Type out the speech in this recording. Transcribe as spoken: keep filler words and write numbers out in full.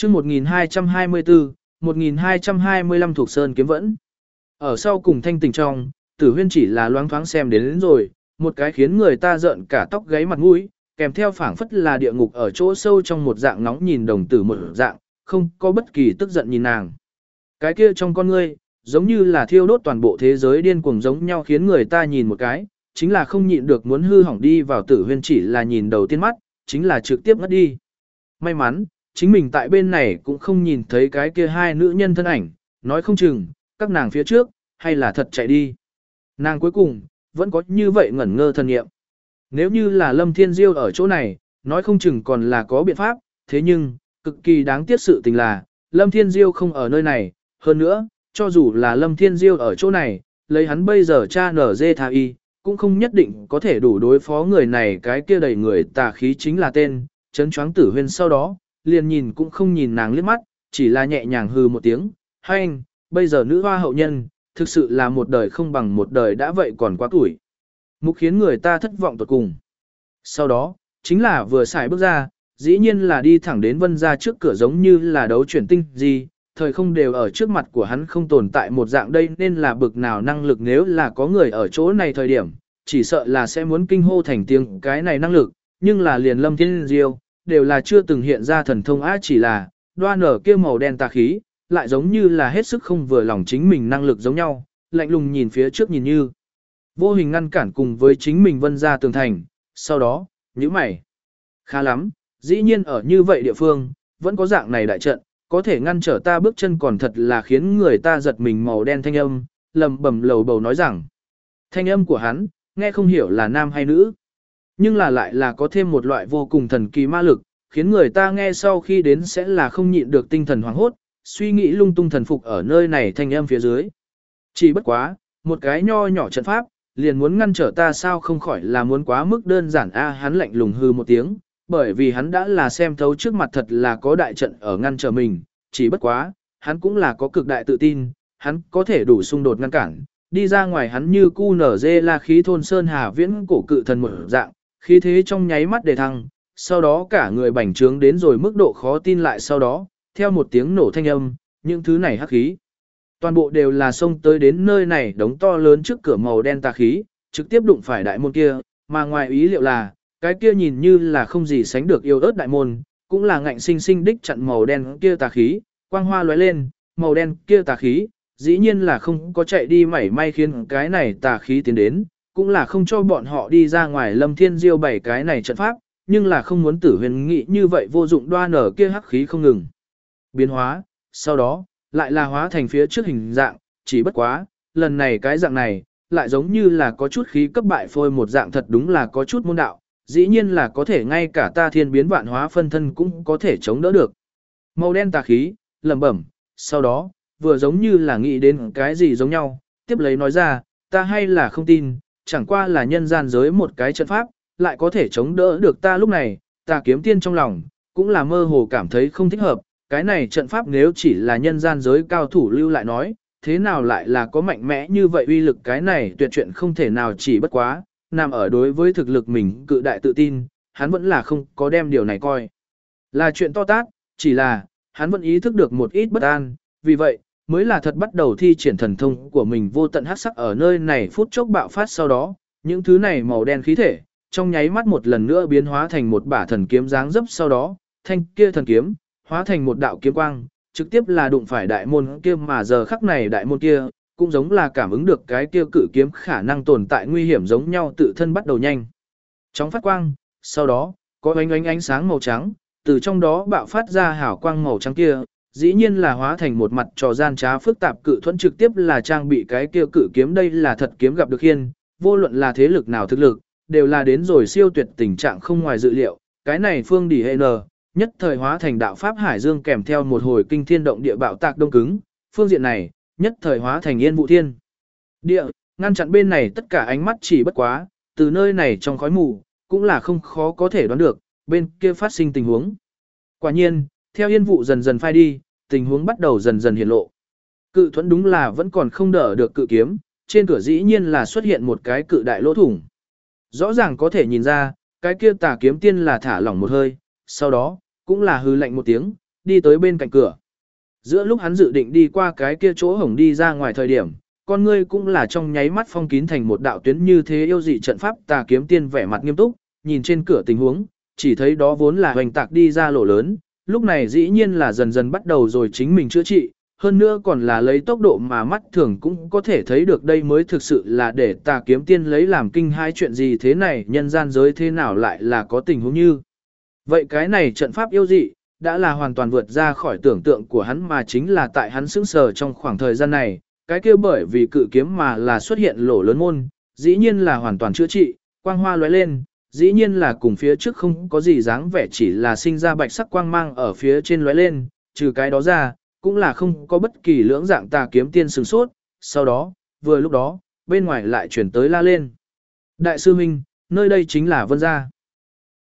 chương một nghìn hai trăm hai mươi tư, một nghìn hai trăm hai mươi lăm thuộc sơn kiếm vẫn. Ở sau cùng thanh tình trong, Tử Huyên chỉ là loáng thoáng xem đến, đến rồi, một cái khiến người ta rợn cả tóc gáy mặt mũi, kèm theo phảng phất là địa ngục ở chỗ sâu trong một dạng nóng nhìn đồng tử một dạng, không có bất kỳ tức giận nhìn nàng. Cái kia trong con ngươi, giống như là thiêu đốt toàn bộ thế giới điên cuồng giống nhau, khiến người ta nhìn một cái, chính là không nhịn được muốn hư hỏng đi vào. Tử Huyên chỉ là nhìn đầu tiên mắt, chính là trực tiếp ngất đi. May mắn, chính mình tại bên này cũng không nhìn thấy cái kia hai nữ nhân thân ảnh, nói không chừng, các nàng phía trước, hay là thật chạy đi. Nàng cuối cùng, vẫn có như vậy ngẩn ngơ thần nghiệm. Nếu như là Lâm Thiên Diêu ở chỗ này, nói không chừng còn là có biện pháp, thế nhưng, cực kỳ đáng tiếc sự tình là, Lâm Thiên Diêu không ở nơi này, hơn nữa, cho dù là Lâm Thiên Diêu ở chỗ này, lấy hắn bây giờ cha nở dê tha y, cũng không nhất định có thể đủ đối phó người này. Cái kia đầy người tà khí chính là tên, chấn choáng Tử Huyên sau đó, liền nhìn cũng không nhìn nàng liếc mắt, chỉ là nhẹ nhàng hừ một tiếng, hay anh, bây giờ nữ hoa hậu nhân, thực sự là một đời không bằng một đời đã vậy còn quá tuổi. Mục khiến người ta thất vọng tột cùng. Sau đó, chính là vừa xài bước ra, dĩ nhiên là đi thẳng đến Vân gia trước cửa, giống như là đấu chuyển tinh gì, thời không đều ở trước mặt của hắn không tồn tại một dạng. Đây nên là bực nào năng lực, nếu là có người ở chỗ này thời điểm, chỉ sợ là sẽ muốn kinh hô thành tiếng cái này năng lực, nhưng là liền Lâm Thiên Diêu, đều là chưa từng hiện ra thần thông á, chỉ là đoan ở kia màu đen tà khí, lại giống như là hết sức không vừa lòng chính mình năng lực giống nhau, lạnh lùng nhìn phía trước, nhìn như vô hình ngăn cản cùng với chính mình Vân gia tường thành. Sau đó, nhíu mày, khá lắm, dĩ nhiên ở như vậy địa phương, vẫn có dạng này đại trận, có thể ngăn trở ta bước chân, còn thật là khiến người ta giật mình. Màu đen thanh âm, lầm bầm lầu bầu nói rằng, thanh âm của hắn, nghe không hiểu là nam hay nữ, nhưng là lại là có thêm một loại vô cùng thần kỳ ma lực, khiến người ta nghe sau khi đến sẽ là không nhịn được tinh thần hoảng hốt, suy nghĩ lung tung thần phục ở nơi này thanh âm phía dưới. Chỉ bất quá, một cái nho nhỏ trận pháp, liền muốn ngăn trở ta sao, không khỏi là muốn quá mức đơn giản a. Hắn lạnh lùng hư một tiếng, bởi vì hắn đã là xem thấu trước mặt thật là có đại trận ở ngăn trở mình, chỉ bất quá, hắn cũng là có cực đại tự tin, hắn có thể đủ xung đột ngăn cản, đi ra ngoài. Hắn như cu nở dê la khí thôn sơn hà viễn cổ cự thần một dạng, khí thế trong nháy mắt đề thăng, sau đó cả người bành trướng đến rồi mức độ khó tin lại. Sau đó, theo một tiếng nổ thanh âm, những thứ này hắc khí, toàn bộ đều là xông tới đến nơi này đống to lớn trước cửa màu đen tà khí, trực tiếp đụng phải đại môn kia, mà ngoài ý liệu là, cái kia nhìn như là không gì sánh được yêu ớt đại môn, cũng là ngạnh sinh sinh đích chặn màu đen kia tà khí, quang hoa lóe lên, màu đen kia tà khí, dĩ nhiên là không có chạy đi mảy may, khiến cái này tà khí tiến đến, cũng là không cho bọn họ đi ra ngoài. Lâm Thiên Diêu bảy cái này trận pháp, nhưng là không muốn Tử Huyên nghĩ như vậy vô dụng, đoan ở kia hắc khí không ngừng biến hóa, sau đó, lại là hóa thành phía trước hình dạng, chỉ bất quá, lần này cái dạng này, lại giống như là có chút khí cấp bại phôi một dạng, thật đúng là có chút môn đạo, dĩ nhiên là có thể ngay cả ta thiên biến vạn hóa phân thân cũng có thể chống đỡ được. Màu đen tà khí, lẩm bẩm, sau đó, vừa giống như là nghĩ đến cái gì giống nhau, tiếp lấy nói ra, ta hay là không tin, chẳng qua là nhân gian giới một cái trận pháp, lại có thể chống đỡ được ta. Lúc này, Tà Kiếm Tiên trong lòng, cũng là mơ hồ cảm thấy không thích hợp, cái này trận pháp nếu chỉ là nhân gian giới cao thủ lưu lại nói, thế nào lại là có mạnh mẽ như vậy uy lực, cái này tuyệt chuyện không thể nào. Chỉ bất quá, nằm ở đối với thực lực mình cự đại tự tin, hắn vẫn là không có đem điều này coi là chuyện to tát, chỉ là, hắn vẫn ý thức được một ít bất an, vì vậy, mới là thật bắt đầu thi triển thần thông của mình. Vô tận hắc sắc ở nơi này phút chốc bạo phát, sau đó, những thứ này màu đen khí thể, trong nháy mắt một lần nữa biến hóa thành một bả thần kiếm dáng dấp, sau đó, thanh kia thần kiếm, hóa thành một đạo kiếm quang, trực tiếp là đụng phải đại môn kia, mà giờ khắc này đại môn kia, cũng giống là cảm ứng được cái kia cự kiếm khả năng tồn tại nguy hiểm giống nhau, tự thân bắt đầu nhanh chóng phát quang, sau đó, có ánh ánh ánh sáng màu trắng, từ trong đó bạo phát ra hào quang màu trắng kia, dĩ nhiên là hóa thành một mặt trò gian trá phức tạp cự thuẫn, trực tiếp là trang bị cái kia cự kiếm. Đây là thật kiếm gặp được hiên, vô luận là thế lực nào thực lực, đều là đến rồi siêu tuyệt tình trạng không ngoài dự liệu. Cái này phương đỉ hệ nờ, nhất thời hóa thành đạo pháp hải dương, kèm theo một hồi kinh thiên động địa bạo tạc đông cứng, phương diện này, nhất thời hóa thành yên vụ thiên địa, ngăn chặn bên này tất cả ánh mắt. Chỉ bất quá, từ nơi này trong khói mù, cũng là không khó có thể đoán được, bên kia phát sinh tình huống. Quả nhiên, theo yên vụ dần dần phai đi, tình huống bắt đầu dần dần hiện lộ. Cự thuẫn đúng là vẫn còn không đỡ được cự kiếm, trên cửa dĩ nhiên là xuất hiện một cái cự đại lỗ thủng. Rõ ràng có thể nhìn ra, cái kia Tà Kiếm Tiên là thả lỏng một hơi, sau đó, cũng là hư lạnh một tiếng, đi tới bên cạnh cửa. Giữa lúc hắn dự định đi qua cái kia chỗ hổng đi ra ngoài thời điểm, con ngươi cũng là trong nháy mắt phong kín thành một đạo tuyến như thế yêu dị trận pháp. Tà Kiếm Tiên vẻ mặt nghiêm túc, nhìn trên cửa tình huống, chỉ thấy đó vốn là hoành tạc đi ra lỗ lớn, lúc này dĩ nhiên là dần dần bắt đầu rồi chính mình chữa trị, hơn nữa còn là lấy tốc độ mà mắt thường cũng có thể thấy được. Đây mới thực sự là để Tà Kiếm Tiên lấy làm kinh hai, chuyện gì thế này, nhân gian giới thế nào lại là có tình huống như vậy. Cái này trận pháp yêu dị đã là hoàn toàn vượt ra khỏi tưởng tượng của hắn, mà chính là tại hắn sững sờ trong khoảng thời gian này, cái kia bởi vì cự kiếm mà là xuất hiện lỗ lớn môn, dĩ nhiên là hoàn toàn chữa trị, quang hoa lóe lên, dĩ nhiên là cùng phía trước không có gì dáng vẻ, chỉ là sinh ra bạch sắc quang mang ở phía trên lóe lên, trừ cái đó ra, cũng là không có bất kỳ lưỡng dạng. Tà Kiếm Tiên sửng sốt, sau đó, vừa lúc đó, bên ngoài lại chuyển tới la lên. Đại sư huynh, nơi đây chính là Vân gia.